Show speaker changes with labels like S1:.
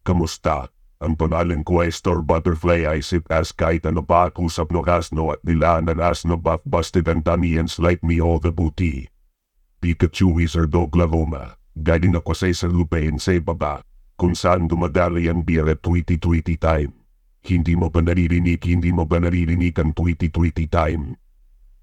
S1: Kamusta? Ang pangalan ko ay Star Butterfly Isip as kahit ano pa ako sa asno at nilaan asno buff busted and Danians like me all the booty. Pikachu Wizard Oklahoma. Galing ako sa isang lupain sa ibaba, kung saan dumadali ang beer at tweety time. Hindi mo ba naririnig ang tweety time?